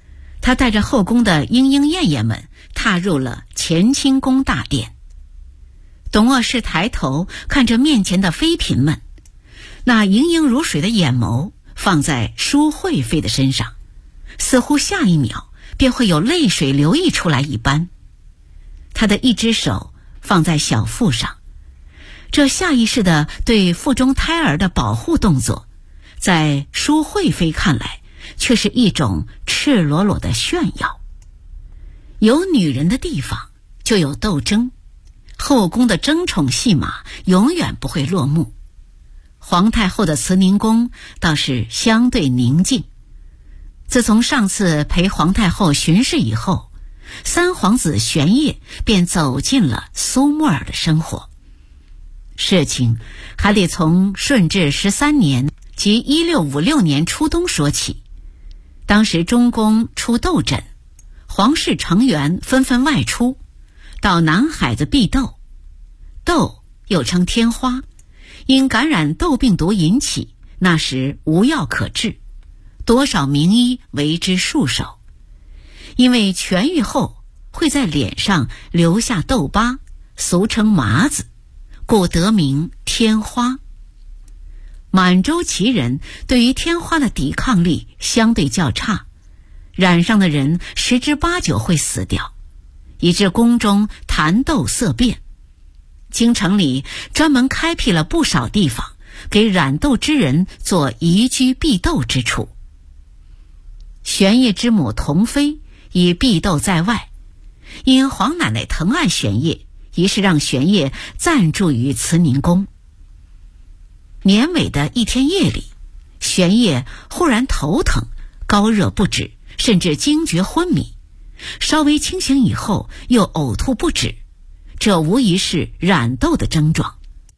他带着后宫的莺莺燕燕们踏入了乾清宫大殿。董鄂氏抬头看着面前的妃嫔们，那盈盈如水的眼眸放在淑惠妃的身上，似乎下一秒便会有泪水流溢出来一般。他的一只手放在小腹上，这下意识的对腹中胎儿的保护动作，在淑惠妃看来却是一种赤裸裸的炫耀。有女人的地方就有斗争，后宫的争宠戏码永远不会落幕。皇太后的慈宁宫倒是相对宁静。自从上次陪皇太后巡视以后，三皇子玄烨便走进了苏沫儿的生活。事情还得从顺治13年即1656年初冬说起。当时中宫出斗疹，皇室成员纷纷外出，到南海子避斗。斗又称天花，因感染斗病毒引起，那时无药可治，多少名医为之束手。因为痊愈后会在脸上留下痘疤，俗称麻子，故得名天花。满洲旗人对于天花的抵抗力相对较差，染上的人10之8九会死掉，以致宫中痰斗色变。京城里专门开辟了不少地方，给染斗之人做宜居避斗之处。玄烨之母童妃已避斗在外，因皇奶奶疼爱玄烨，于是让玄烨暂住于慈宁宫。年尾的一天夜里，玄烨忽然头疼，高热不止，甚至惊厥昏迷，稍微清醒以后又呕吐不止，这无疑是染斗的症状。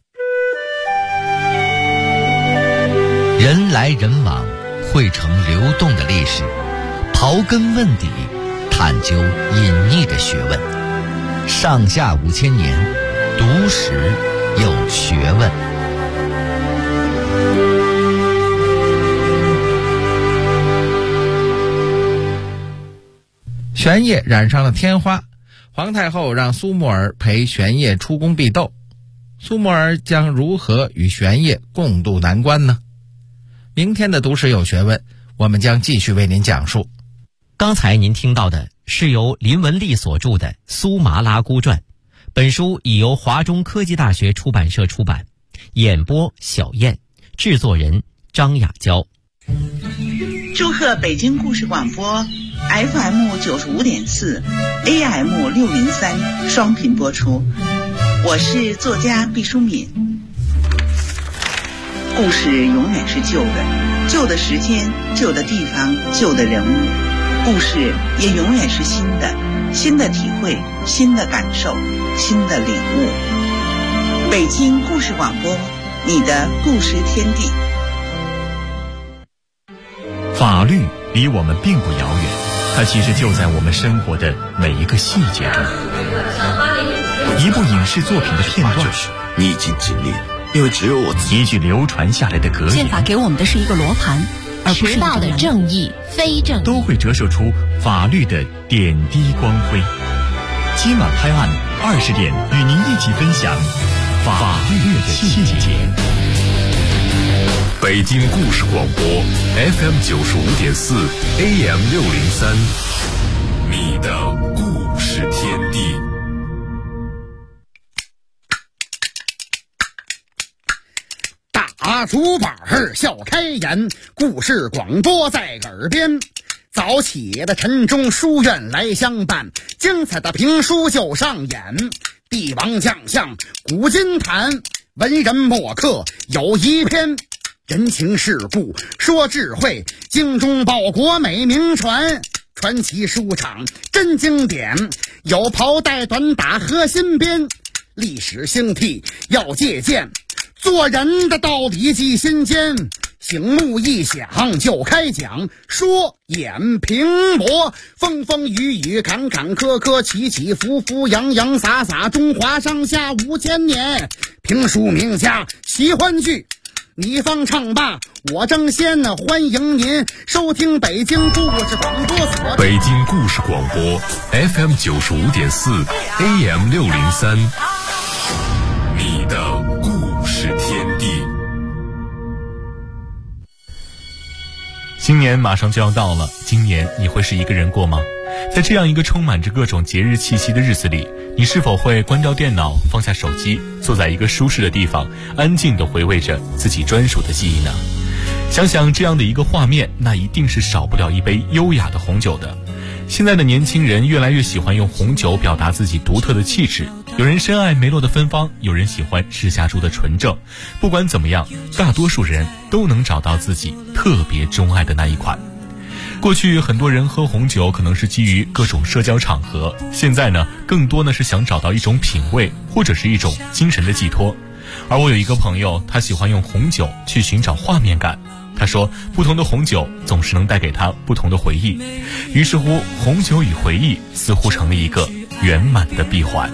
人来人往，汇成流动的历史，刨根问底，探究隐匿的学问。上下5000年，读史有学问。 玄烨染上了天花，皇太后让苏沫儿陪玄烨出宫避斗。苏沫儿将如何与玄烨共度难关呢？明天的读史有学问，我们将继续为您讲述。 刚才您听到的是由林文丽所著的《苏麻拉姑传》，本书已由华中科技大学出版社出版，演播小燕，制作人张雅娇。 祝贺北京故事广播 FM 95.4 AM 603双频播出，我是作家毕淑敏。故事永远是旧的，旧的时间，旧的地方，旧的人物，故事也永远是新的，新的体会，新的感受，新的领悟。北京故事广播，你的故事天地。 法律离我们并不遥远，它其实就在我们生活的每一个细节中。一部影视作品的片段， 你已经尽力了，因为只有我自己。 一句流传下来的格言， 宪法给我们的是一个罗盘，而不是迟到的正义、非正义， 都会折射出法律的点滴光辉。今晚拍案20点，与您一起分享法律的细节。 北京故事广播 FM 95.4 AM 603，你的故事天地。 大竹板笑开颜，故事广播在耳边。早起的晨钟书院来相伴，精彩的评书就上演。帝王将相古今谈，文人墨客有一篇。人情世故说智慧，精忠报国美名传。传奇书场真经典，有袍带短打和新编。历史兴替要借鉴，做人的道理记心间。醒目一响就开讲，说演评驳，风风雨雨坎坎坷坷，起起伏伏洋洋洒洒，中华上下5000年。评书名家喜欢剧， 你方唱罢我争先，欢迎您收听北京故事广播所。 北京故事广播 FM 95.4 AM 603，你的故事天地。 新年马上就要到了，今年你会是一个人过吗？在这样一个充满着各种节日气息的日子里，你是否会关掉电脑，放下手机，坐在一个舒适的地方，安静地回味着自己专属的记忆呢？想想这样的一个画面，那一定是少不了一杯优雅的红酒的。现在的年轻人越来越喜欢用红酒表达自己独特的气质，有人深爱梅洛的芬芳，有人喜欢赤霞珠的纯正。不管怎么样，大多数人都能找到自己特别钟爱的那一款。过去很多人喝红酒可能是基于各种社交场合，现在呢，更多呢是想找到一种品味或者是一种精神的寄托。而我有一个朋友，他喜欢用红酒去寻找画面感。他说，不同的红酒总是能带给他不同的回忆，于是乎，红酒与回忆似乎成了一个圆满的闭环。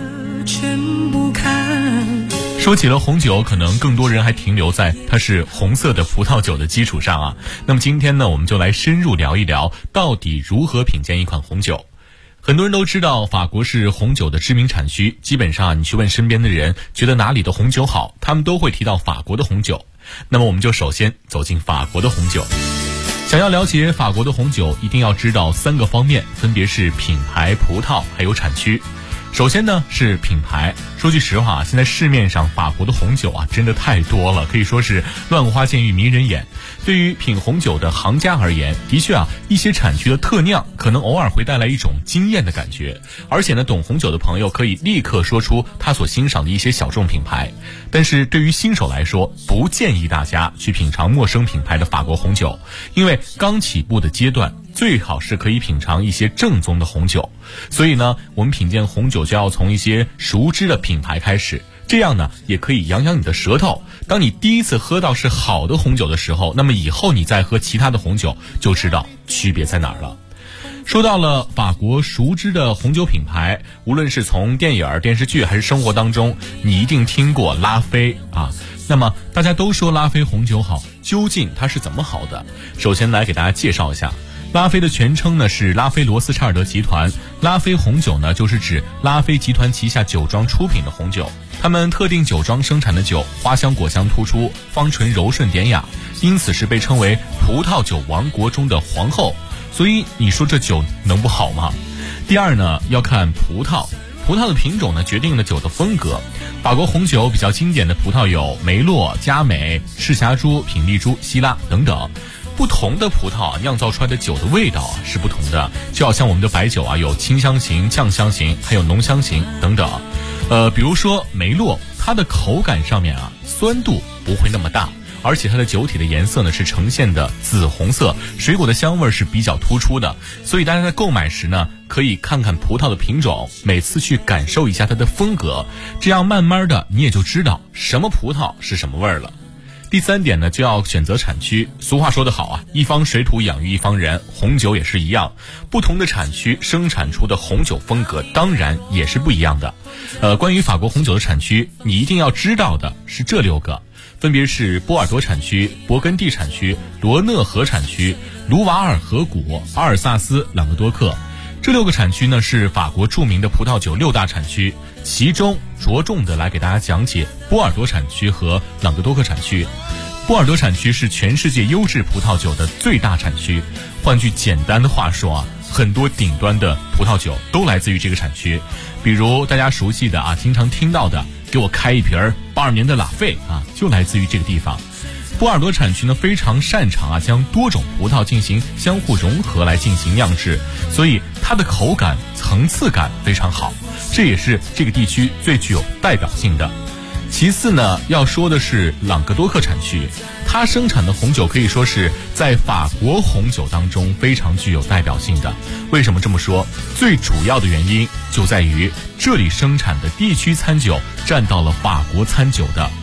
说起了红酒，可能更多人还停留在它是红色的葡萄酒的基础上啊。那么今天呢，我们就来深入聊一聊，到底如何品鉴一款红酒。很多人都知道法国是红酒的知名产区，基本上你去问身边的人，觉得哪里的红酒好，他们都会提到法国的红酒。那么我们就首先走进法国的红酒。想要了解法国的红酒，一定要知道3个方面，分别是品牌、葡萄还有产区。首先呢是品牌，说句实话，现在市面上法国的红酒啊真的太多了，可以说是乱花渐欲迷人眼。对于品红酒的行家而言，的确啊，一些产区的特酿可能偶尔会带来一种惊艳的感觉，而且呢，懂红酒的朋友可以立刻说出他所欣赏的一些小众品牌。但是对于新手来说，不建议大家去品尝陌生品牌的法国红酒，因为刚起步的阶段，最好是可以品尝一些正宗的红酒。所以呢，我们品鉴红酒就要从一些熟知的品牌开始，这样呢也可以养养你的舌头。当你第一次喝到是好的红酒的时候，那么以后你再喝其他的红酒就知道区别在哪儿了。说到了法国熟知的红酒品牌，无论是从电影、电视剧还是生活当中，你一定听过拉菲啊。那么大家都说拉菲红酒好，究竟它是怎么好的？首先来给大家介绍一下。拉菲的全称呢是拉菲罗斯查尔德集团，拉菲红酒呢就是指拉菲集团旗下酒庄出品的红酒，他们特定酒庄生产的酒花香果香突出，芳醇柔顺典雅，因此是被称为葡萄酒王国中的皇后。所以你说这酒能不好吗？第二呢，要看葡萄的品种呢决定了酒的风格。法国红酒比较经典的葡萄有梅洛、佳美、赤霞珠、品丽珠、希拉等等。不同的葡萄酿造出来的酒的味道是不同的，就好像我们的白酒有清香型、酱香型，还有浓香型等等。比如说梅洛，它的口感上面酸度不会那么大，而且它的酒体的颜色呢是呈现的紫红色，水果的香味是比较突出的。所以大家在购买时呢，可以看看葡萄的品种，每次去感受一下它的风格，这样慢慢的你也就知道什么葡萄是什么味儿了。第3点呢，就要选择产区。俗话说得好一方水土养育一方人，红酒也是一样，不同的产区生产出的红酒风格当然也是不一样的。关于法国红酒的产区，你一定要知道的是这6个，分别是波尔多产区、勃艮第产区、罗讷河产区、卢瓦尔河谷、阿尔萨斯、朗格多克。这6个产区呢是法国著名的葡萄酒6大产区，其中着重的来给大家讲解波尔多产区和朗格多克产区。波尔多产区是全世界优质葡萄酒的最大产区，换句简单的话说很多顶端的葡萄酒都来自于这个产区。比如大家熟悉的经常听到的，给我开一瓶82年的拉菲就来自于这个地方。波尔多产区呢非常擅长将多种葡萄进行相互融合来进行酿制，所以它的口感层次感非常好，这也是这个地区最具有代表性的。其次呢，要说的是朗格多克产区，它生产的红酒可以说是在法国红酒当中非常具有代表性的。为什么这么说？最主要的原因就在于这里生产的地区餐酒占到了法国餐酒的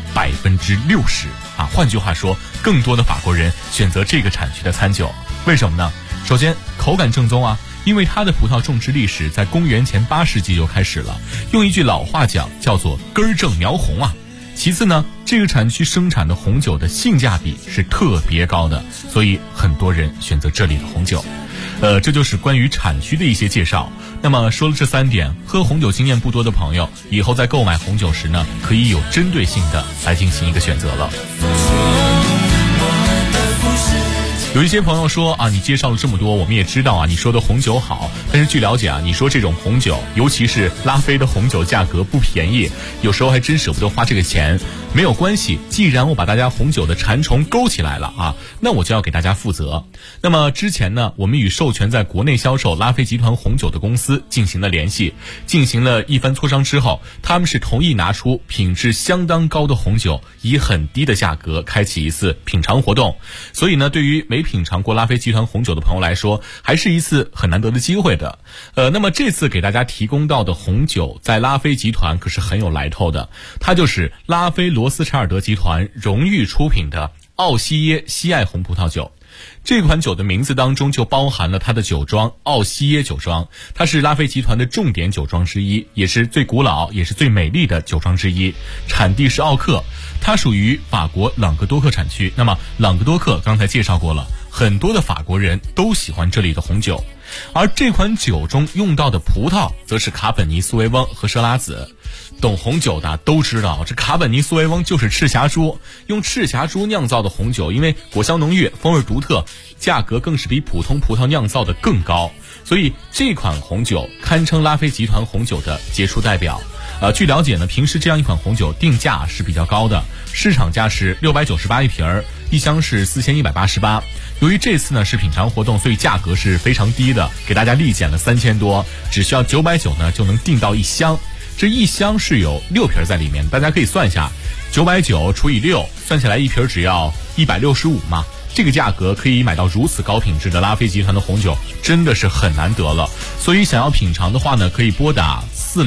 60%。换句话说，更多的法国人选择这个产区的餐酒。为什么呢？首先，口感正宗因为它的葡萄种植历史在公元前8世纪就开始了，用一句老话讲叫做根正苗红其次呢，这个产区生产的红酒的性价比是特别高的，所以很多人选择这里的红酒。这就是关于产区的一些介绍。那么说了这3点，喝红酒经验不多的朋友，以后在购买红酒时呢，可以有针对性的来进行一个选择了。有一些朋友说啊，你介绍了这么多，我们也知道啊，你说的红酒好，但是据了解啊，你说这种红酒，尤其是拉菲的红酒，价格不便宜，有时候还真舍不得花这个钱。没有关系，既然我把大家红酒的馋虫勾起来了啊，那我就要给大家负责。那么之前呢，我们与授权在国内销售拉菲集团红酒的公司进行了联系，进行了一番磋商之后，他们是同意拿出品质相当高的红酒，以很低的价格开启一次品尝活动。所以呢，对于没品尝过拉菲集团红酒的朋友来说，还是一次很难得的机会的。那么这次给大家提供到的红酒，在拉菲集团可是很有来头的，它就是拉菲罗斯柴尔德集团荣誉出品的奥西耶西爱红葡萄酒。这款酒的名字当中就包含了它的酒庄奥西耶酒庄，它是拉菲集团的重点酒庄之一，也是最古老也是最美丽的酒庄之一，产地是奥克，它属于法国朗格多克产区。那么朗格多克刚才介绍过了，很多的法国人都喜欢这里的红酒，而这款酒中用到的葡萄则是卡本尼苏维翁和设拉子。懂红酒的都知道，这卡本尼苏维翁就是赤霞珠，用赤霞珠酿造的红酒，因为果香浓郁，风味独特，价格更是比普通葡萄酿造的更高，所以这款红酒堪称拉菲集团红酒的杰出代表。据了解呢，平时这样一款红酒定价是比较高的，市场价是698一瓶儿，一箱是4188。由于这次呢是品尝活动，所以价格是非常低的，给大家立减了3000多，只需要990呢就能订到一箱。这一箱是有6瓶在里面，大家可以算一下，990除以6，算起来一瓶只要165嘛。这个价格可以买到如此高品质的拉菲集团的红酒，真的是很难得了。所以想要品尝的话呢，可以拨打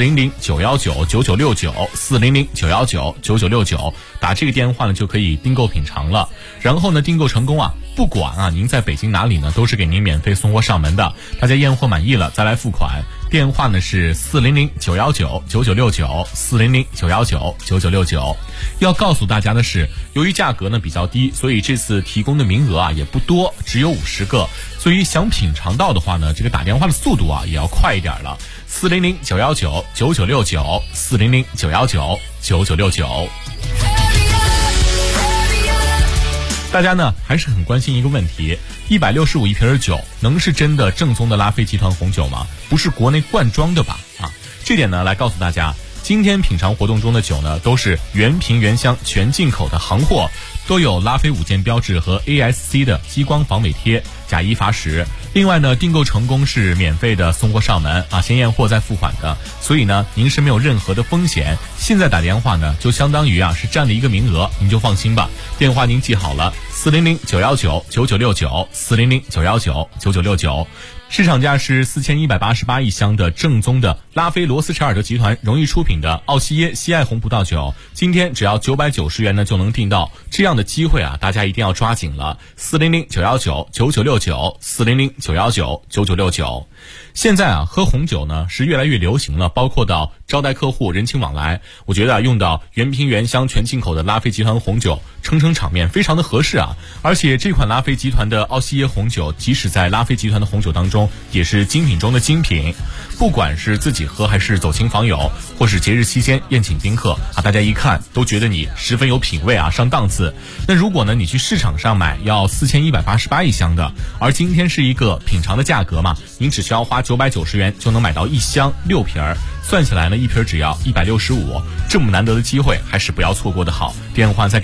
400-919-9969，400-919-9969，打这个电话呢就可以订购品尝了。然后呢，订购成功啊，不管啊您在北京哪里呢，都是给您免费送货上门的。大家验货满意了再来付款。电话呢是400-919-9969，400-919-9969。要告诉大家的是，由于价格呢比较低，所以这次提供的名额啊也不多，只有50个。所以想品尝到的话呢，这个打电话的速度啊也要快一点了。400-919-9969，400-919-9969。大家呢还是很关心一个问题，165一瓶的酒能是真的正宗的拉菲集团红酒吗？不是国内灌装的吧？这点呢来告诉大家，今天品尝活动中的酒呢都是原瓶原香全进口的行货，都有拉菲5件标志和 ASC 的激光防伪贴，假一罚10。另外呢，订购成功是免费的送货上门啊，先验货再付款的，所以呢您是没有任何的风险。现在打电话呢就相当于啊是占了一个名额，您就放心吧。电话您记好了，400-919-9969，400-919-9969。市场价是4188一箱的正宗的拉菲罗斯柴尔德集团荣誉出品的奥西耶西爱红葡萄酒，今天只要990元呢就能订到，这样的机会啊大家一定要抓紧了。400-919-9969，400-919-9969。现在啊喝红酒呢是越来越流行了，包括到招待客户、人情往来，我觉得啊用到原瓶原香全进口的拉菲集团红酒撑场面非常的合适啊。而且这款拉菲集团的奥西耶红酒，即使在拉菲集团的红酒当中也是精品中的精品，不管是自己喝还是走亲访友，或是节日期间宴请宾客啊，大家一看都觉得你十分有品味啊，上档次。那如果呢你去市场上买要4188一箱的，而今天是一个品尝的价格嘛，您只需要花990元就能买到一箱6瓶，算起来呢一瓶只要165，这么难得的机会还是不要错过的好。电话再给